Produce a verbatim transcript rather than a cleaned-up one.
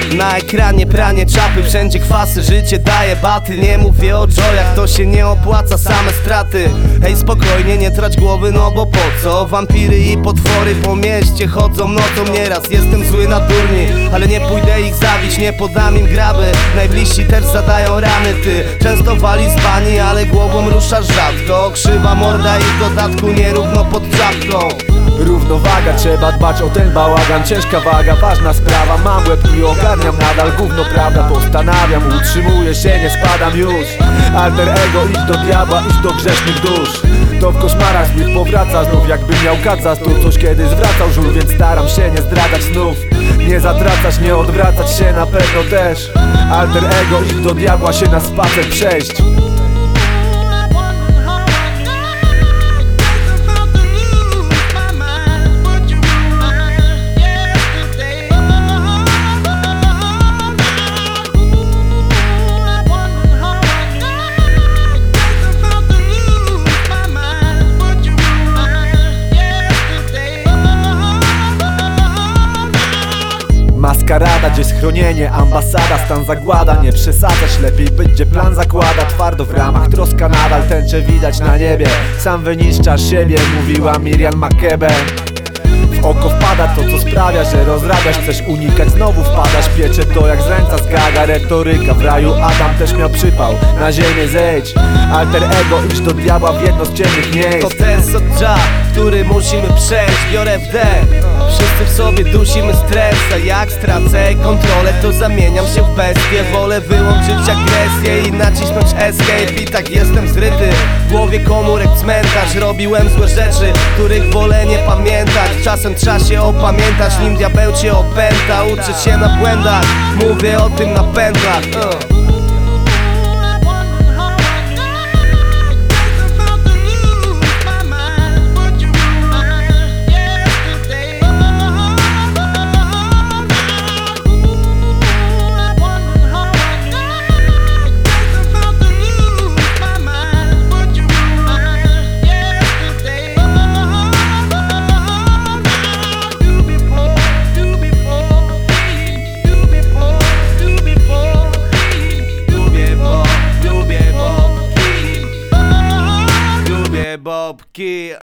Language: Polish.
Na ekranie pranie czapy, wszędzie kwasy, życie daje baty. Nie mówię o joyach, to się nie opłaca, same straty. Hej, spokojnie, nie trać głowy, no bo po co? Wampiry i potwory po mieście chodzą nocą nieraz. Jestem zły na durni, ale nie pójdę ich zabić, nie podam im graby. Najbliżsi też zadają rany, ty często wali z bani, ale głową ruszasz rzadko. Krzywa morda i w dodatku nierówno pod czapką. Równowaga, trzeba dbać o ten bałagan. Ciężka waga, ważna sprawa. Mam łeb i ogarniam nadal gówno, prawda. Postanawiam, utrzymuję się, nie spadam już. Alter ego, idź do diabła, idź do grzesznych dusz. To w koszmarach złych powraca znów, jakby miał kadzas. Tu coś kiedyś zwracał żul, więc staram się nie zdradzać snów. Nie zatracać, nie odwracać się na pewno też. Alter ego, idź do diabła, się na spacer przejść. Maskarada, gdzie schronienie, ambasada, stan zagłada. Nie przesadzać, lepiej być, gdzie plan zakłada. Twardo w ramach, troska nadal, tęczę widać na niebie. Sam wyniszczasz siebie, mówiła Miriam Makebe. W oko wpada to, co sprawia, że rozrabiasz. Chcesz unikać, znowu wpadasz. Piecze to jak z ręca zgaga, retoryka. W raju Adam też miał przypał, na ziemię zejdź. Alter ego, idź do diabła w jedno z ciemnych miejsc. To ten sodża, który musimy przejść. Biorę wdech, wszyscy w sobie dusimy stres. A jak stracę kontrolę, to zamieniam się w bestię. Wolę wyłączyć agresję i nacisnąć escape. I tak jestem zryty, w głowie komórek cmentarz. Robiłem złe rzeczy, których wolę nie pamiętać. Czasem trzeba się opamiętać, nim diabeł cię opęta. Uczę się na błędach, mówię o tym na pętlach. uh. Bobki.